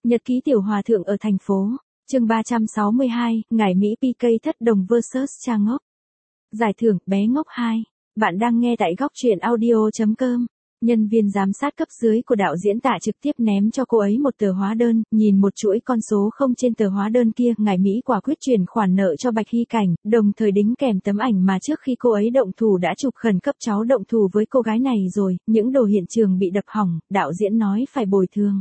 Nhật ký tiểu hòa thượng ở thành phố. Chương 362, Ngải Mỹ PK thất đồng vs Cha ngốc. Giải thưởng bé ngốc 2. Bạn đang nghe tại góc truyện audio.com. Nhân viên giám sát cấp dưới của đạo diễn Tạ trực tiếp ném cho cô ấy một tờ hóa đơn, nhìn một chuỗi con số không trên tờ hóa đơn kia, Ngải Mỹ quả quyết chuyển khoản nợ cho Bạch Hy Cảnh, đồng thời đính kèm tấm ảnh mà trước khi cô ấy động thủ đã chụp khẩn cấp cháu động thủ với cô gái này rồi, những đồ hiện trường bị đập hỏng, đạo diễn nói phải bồi thường.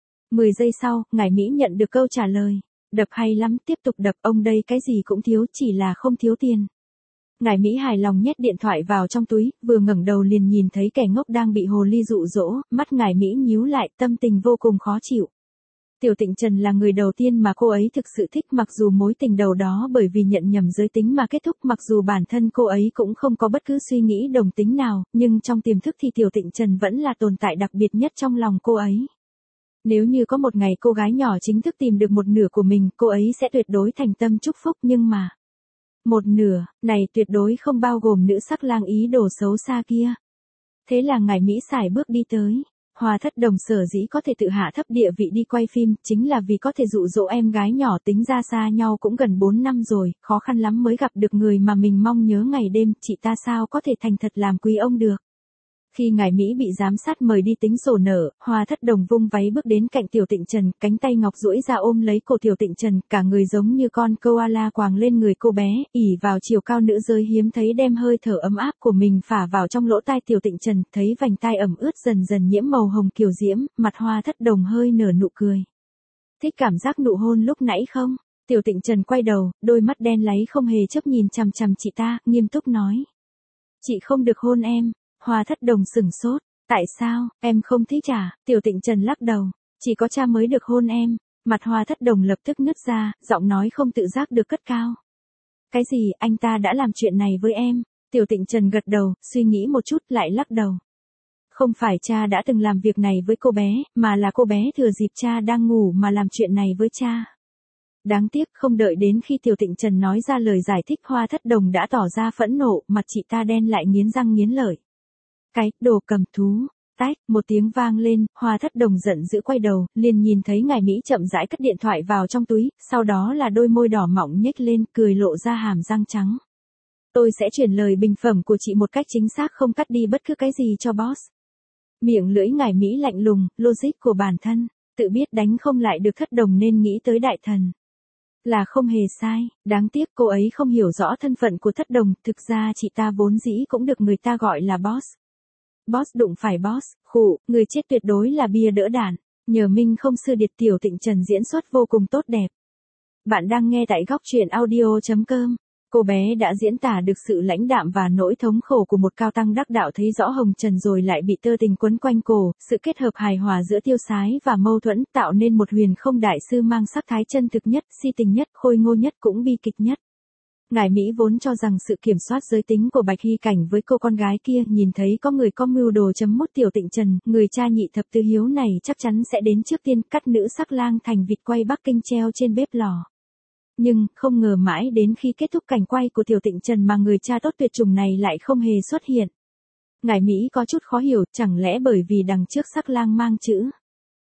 10 giây sau, Ngải Mỹ nhận được câu trả lời. Đập hay lắm, tiếp tục đập, ông đây cái gì cũng thiếu, chỉ là không thiếu tiền. Ngải Mỹ hài lòng nhét điện thoại vào trong túi, vừa ngẩng đầu liền nhìn thấy kẻ ngốc đang bị hồ ly dụ dỗ, mắt Ngải Mỹ nhíu lại, tâm tình vô cùng khó chịu. Tiểu Tịnh Trần là người đầu tiên mà cô ấy thực sự thích, mặc dù mối tình đầu đó bởi vì nhận nhầm giới tính mà kết thúc, mặc dù bản thân cô ấy cũng không có bất cứ suy nghĩ đồng tính nào, nhưng trong tiềm thức thì Tiểu Tịnh Trần vẫn là tồn tại đặc biệt nhất trong lòng cô ấy. Nếu như có một ngày cô gái nhỏ chính thức tìm được một nửa của mình, cô ấy sẽ tuyệt đối thành tâm chúc phúc, nhưng mà một nửa này tuyệt đối không bao gồm nữ sắc lang ý đồ xấu xa kia. Thế là Ngải Mỹ sải bước đi tới. Hoa Thất Đồng sở dĩ có thể tự hạ thấp địa vị đi quay phim, chính là vì có thể dụ dỗ em gái nhỏ, tính ra xa nhau cũng gần 4 năm rồi, khó khăn lắm mới gặp được người mà mình mong nhớ ngày đêm, chị ta sao có thể thành thật làm quý ông được. Khi Ngải Mỹ bị giám sát mời đi tính sổ nợ, Hoa Thất Đồng vung váy bước đến cạnh Tiểu Tịnh Trần, cánh tay ngọc duỗi ra ôm lấy cổ Tiểu Tịnh Trần, cả người giống như con koala quàng lên người cô bé, ỉ vào chiều cao nữ giới hiếm thấy, đem hơi thở ấm áp của mình phả vào trong lỗ tai Tiểu Tịnh Trần, thấy vành tai ẩm ướt dần dần nhiễm màu hồng kiều diễm, mặt Hoa Thất Đồng hơi nở nụ cười. Thích cảm giác nụ hôn lúc nãy không? Tiểu Tịnh Trần quay đầu, đôi mắt đen láy không hề chớp nhìn chằm chằm chị ta, nghiêm túc nói. Chị không được hôn em. Hoa Thất Đồng sửng sốt, tại sao, em không thích à? Tiểu Tịnh Trần lắc đầu, chỉ có cha mới được hôn em. Mặt Hoa Thất Đồng lập tức nứt ra, giọng nói không tự giác được cất cao. Cái gì, anh ta đã làm chuyện này với em? Tiểu Tịnh Trần gật đầu, suy nghĩ một chút lại lắc đầu. Không phải cha đã từng làm việc này với cô bé, mà là cô bé thừa dịp cha đang ngủ mà làm chuyện này với cha. Đáng tiếc, không đợi đến khi Tiểu Tịnh Trần nói ra lời giải thích, Hoa Thất Đồng đã tỏ ra phẫn nộ, mặt chị ta đen lại nghiến răng nghiến lợi. Cái, đồ cầm thú. Tách, một tiếng vang lên, Hoa Thất Đồng giận dữ quay đầu, liền nhìn thấy Ngải Mỹ chậm rãi cất điện thoại vào trong túi, sau đó là đôi môi đỏ mọng nhếch lên, cười lộ ra hàm răng trắng. Tôi sẽ chuyển lời bình phẩm của chị một cách chính xác, không cắt đi bất cứ cái gì cho boss. Miệng lưỡi Ngải Mỹ lạnh lùng, logic của bản thân, tự biết đánh không lại được Thất Đồng nên nghĩ tới đại thần. Là không hề sai, đáng tiếc cô ấy không hiểu rõ thân phận của Thất Đồng, thực ra chị ta vốn dĩ cũng được người ta gọi là boss. Boss đụng phải boss, khụ, người chết tuyệt đối là bia đỡ đạn. Nhờ Minh không sư điệt, Tiểu Tịnh Trần diễn xuất vô cùng tốt đẹp. Bạn đang nghe tại góc truyện audio.com. Cô bé đã diễn tả được sự lãnh đạm và nỗi thống khổ của một cao tăng đắc đạo, thấy rõ hồng trần rồi lại bị tơ tình quấn quanh cổ, sự kết hợp hài hòa giữa tiêu sái và mâu thuẫn tạo nên một huyền không đại sư mang sắc thái chân thực nhất, si tình nhất, khôi ngô nhất cũng bi kịch nhất. Ngải Mỹ vốn cho rằng sự kiểm soát giới tính của Bạch Hy Cảnh với cô con gái kia, nhìn thấy có người có mưu đồ chấm mút Tiểu Tịnh Trần, người cha nhị thập tứ hiếu này chắc chắn sẽ đến trước tiên cắt nữ sắc lang thành vịt quay Bắc Kinh treo trên bếp lò. Nhưng, không ngờ mãi đến khi kết thúc cảnh quay của Tiểu Tịnh Trần mà người cha tốt tuyệt chủng này lại không hề xuất hiện. Ngải Mỹ có chút khó hiểu, chẳng lẽ bởi vì đằng trước sắc lang mang chữ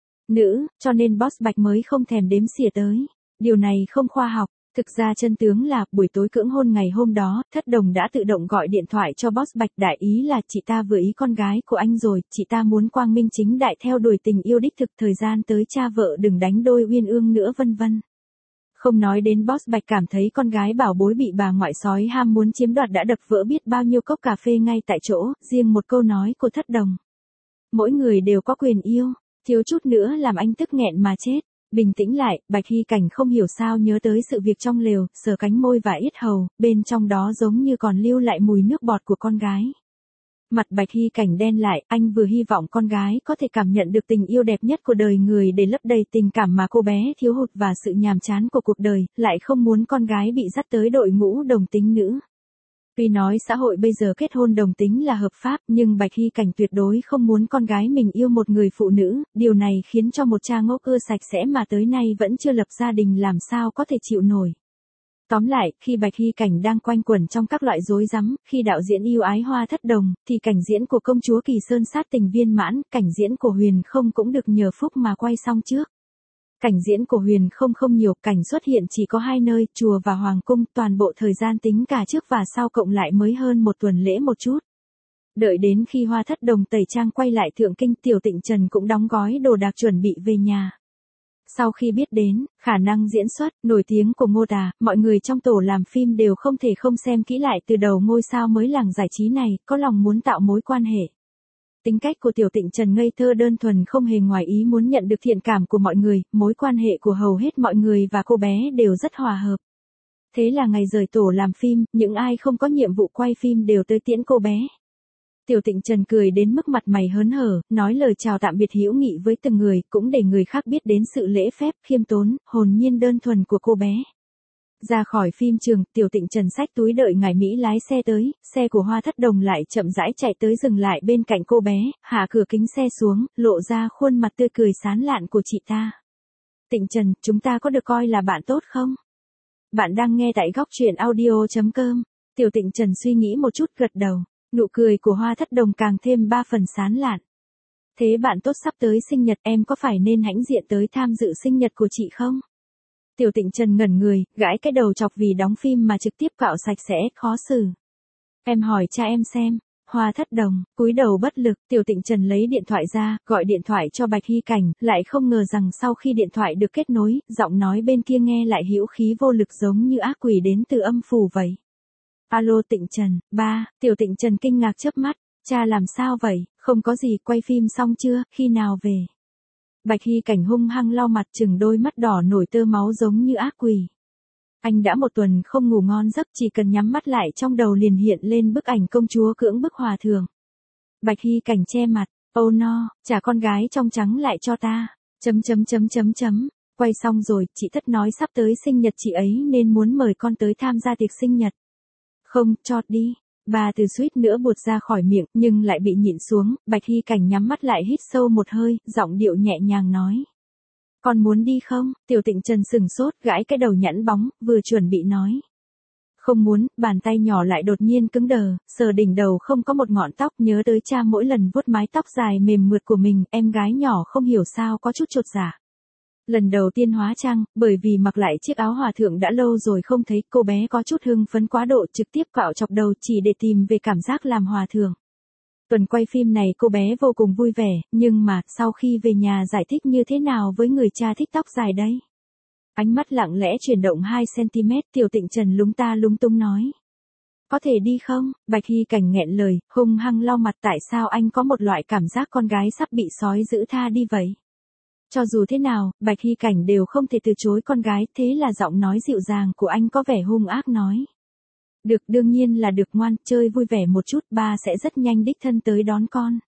nữ, cho nên boss Bạch mới không thèm đếm xỉa tới. Điều này không khoa học. Thực ra chân tướng là, buổi tối cưỡng hôn ngày hôm đó, Thất Đồng đã tự động gọi điện thoại cho boss Bạch, đại ý là chị ta vừa ý con gái của anh rồi, chị ta muốn quang minh chính đại theo đuổi tình yêu đích thực, thời gian tới cha vợ đừng đánh đôi uyên ương nữa vân vân. Không nói đến boss Bạch cảm thấy con gái bảo bối bị bà ngoại sói ham muốn chiếm đoạt đã đập vỡ biết bao nhiêu cốc cà phê ngay tại chỗ, riêng một câu nói của Thất Đồng. Mỗi người đều có quyền yêu, thiếu chút nữa làm anh tức nghẹn mà chết. Bình tĩnh lại, Bạch Hy Cảnh không hiểu sao nhớ tới sự việc trong lều, sờ cánh môi và yết hầu, bên trong đó giống như còn lưu lại mùi nước bọt của con gái. Mặt Bạch Hy Cảnh đen lại, anh vừa hy vọng con gái có thể cảm nhận được tình yêu đẹp nhất của đời người để lấp đầy tình cảm mà cô bé thiếu hụt và sự nhàm chán của cuộc đời, lại không muốn con gái bị dắt tới đội ngũ đồng tính nữ. Tuy nói xã hội bây giờ kết hôn đồng tính là hợp pháp, nhưng Bạch Hy Cảnh tuyệt đối không muốn con gái mình yêu một người phụ nữ, điều này khiến cho một cha ngốc ưa sạch sẽ mà tới nay vẫn chưa lập gia đình làm sao có thể chịu nổi. Tóm lại, khi Bạch Hy Cảnh đang quanh quẩn trong các loại rối rắm, khi đạo diễn yêu ái Hoa Thất Đồng, thì cảnh diễn của công chúa Kỳ Sơn sát tình viên mãn, cảnh diễn của Huyền Không cũng được nhờ phúc mà quay xong trước. Cảnh diễn của Huyền không nhiều, cảnh xuất hiện chỉ có 2 nơi, chùa và hoàng cung, toàn bộ thời gian tính cả trước và sau cộng lại mới hơn 1 tuần lễ một chút. Đợi đến khi Hoa Thất Đồng tẩy trang quay lại Thượng Kinh, Tiểu Tịnh Trần cũng đóng gói đồ đạc chuẩn bị về nhà. Sau khi biết đến khả năng diễn xuất nổi tiếng của Ngô Tà, mọi người trong tổ làm phim đều không thể không xem kỹ lại từ đầu ngôi sao mới làng giải trí này, có lòng muốn tạo mối quan hệ. Tính cách của Tiểu Tịnh Trần ngây thơ đơn thuần, không hề ngoài ý muốn nhận được thiện cảm của mọi người, mối quan hệ của hầu hết mọi người và cô bé đều rất hòa hợp. Thế là ngày rời tổ làm phim, những ai không có nhiệm vụ quay phim đều tới tiễn cô bé. Tiểu Tịnh Trần cười đến mức mặt mày hớn hở, nói lời chào tạm biệt hữu nghị với từng người, cũng để người khác biết đến sự lễ phép, khiêm tốn, hồn nhiên đơn thuần của cô bé. Ra khỏi phim trường, Tiểu Tịnh Trần xách túi đợi ngài Mỹ lái xe tới, xe của Hoa Thất Đồng lại chậm rãi chạy tới dừng lại bên cạnh cô bé, hạ cửa kính xe xuống, lộ ra khuôn mặt tươi cười sán lạn của chị ta. Tịnh Trần, chúng ta có được coi là bạn tốt không? Bạn đang nghe tại góc truyện audio.com. Tiểu Tịnh Trần suy nghĩ một chút gật đầu, nụ cười của Hoa Thất Đồng càng thêm 3 phần sán lạn. Thế bạn tốt sắp tới sinh nhật, em có phải nên hãnh diện tới tham dự sinh nhật của chị không? Tiểu Tịnh Trần ngẩn người, gãi cái đầu chọc vì đóng phim mà trực tiếp cạo sạch sẽ, khó xử. Em hỏi cha em xem. Hoa Thất Đồng cúi đầu bất lực, Tiểu Tịnh Trần lấy điện thoại ra, gọi điện thoại cho Bạch Hy Cảnh, lại không ngờ rằng sau khi điện thoại được kết nối, giọng nói bên kia nghe lại hữu khí vô lực giống như ác quỷ đến từ âm phủ vậy. Alo Tịnh Trần, ba. Tiểu Tịnh Trần kinh ngạc chớp mắt, cha làm sao vậy? Không có gì, quay phim xong chưa, khi nào về? Bạch Hy Cảnh hung hăng lau mặt, chừng đôi mắt đỏ nổi tơ máu giống như ác quỷ. Anh đã 1 tuần không ngủ ngon giấc, chỉ cần nhắm mắt lại trong đầu liền hiện lên bức ảnh công chúa cưỡng bức hòa thượng. Bạch Hy Cảnh che mặt, oh no, trả con gái trong trắng lại cho ta. Quay xong rồi, chị Thất nói sắp tới sinh nhật chị ấy nên muốn mời con tới tham gia tiệc sinh nhật. Không, chọt đi. Bà từ suýt nữa buột ra khỏi miệng, nhưng lại bị nhịn xuống, Bạch Hy Cảnh nhắm mắt lại hít sâu một hơi, giọng điệu nhẹ nhàng nói. Con muốn đi không? Tiểu Tịnh Trần sừng sốt, gãi cái đầu nhẵn bóng, vừa chuẩn bị nói. Không muốn, bàn tay nhỏ lại đột nhiên cứng đờ, sờ đỉnh đầu không có một ngọn tóc, nhớ tới cha mỗi lần vuốt mái tóc dài mềm mượt của mình, em gái nhỏ không hiểu sao có chút chột dạ. Lần đầu tiên hóa trang, bởi vì mặc lại chiếc áo hòa thượng đã lâu rồi không thấy, cô bé có chút hưng phấn quá độ, trực tiếp cạo chọc đầu chỉ để tìm về cảm giác làm hòa thượng. Tuần quay phim này cô bé vô cùng vui vẻ, nhưng mà, sau khi về nhà giải thích như thế nào với người cha thích tóc dài đây? Ánh mắt lặng lẽ chuyển động 2cm, Tiểu Tịnh Trần lúng ta lung tung nói. Có thể đi không? Bạch Hy Cảnh nghẹn lời, hung hăng lau mặt, tại sao anh có một loại cảm giác con gái sắp bị sói giữ tha đi vậy? Cho dù thế nào, Bạch Hy Cảnh đều không thể từ chối con gái, thế là giọng nói dịu dàng của anh có vẻ hung ác nói. Được, đương nhiên là được, ngoan, chơi vui vẻ một chút, ba sẽ rất nhanh đích thân tới đón con.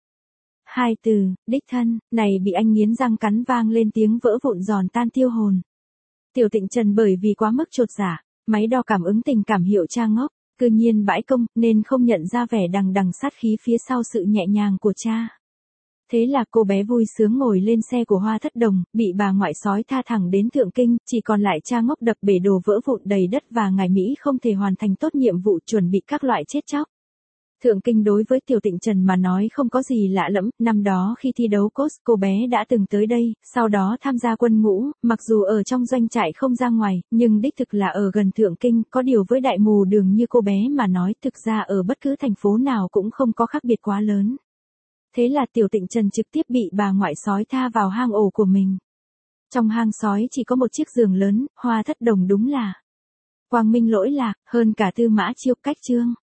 2 từ, đích thân, này bị anh nghiến răng cắn vang lên tiếng vỡ vụn giòn tan tiêu hồn. Tiểu Tịnh Trần bởi vì quá mức chột dạ, máy đo cảm ứng tình cảm hiệu cha ngốc, cư nhiên bãi công, nên không nhận ra vẻ đằng đằng sát khí phía sau sự nhẹ nhàng của cha. Thế là cô bé vui sướng ngồi lên xe của Hoa Thất Đồng, bị bà ngoại sói tha thẳng đến Thượng Kinh, chỉ còn lại cha ngốc đập bể đồ vỡ vụn đầy đất và ngài Mỹ không thể hoàn thành tốt nhiệm vụ chuẩn bị các loại chết chóc. Thượng Kinh đối với Tiểu Tịnh Trần mà nói không có gì lạ lẫm, năm đó khi thi đấu cos cô bé đã từng tới đây, sau đó tham gia quân ngũ, mặc dù ở trong doanh trại không ra ngoài, nhưng đích thực là ở gần Thượng Kinh, có điều với đại mù đường như cô bé mà nói thực ra ở bất cứ thành phố nào cũng không có khác biệt quá lớn. Thế là Tiểu Tịnh Trần trực tiếp bị bà ngoại sói tha vào hang ổ của mình. Trong hang sói chỉ có một chiếc giường lớn, Hoa Thất Đồng đúng là quang minh lỗi lạc, hơn cả Tư Mã Chiêu cách chương.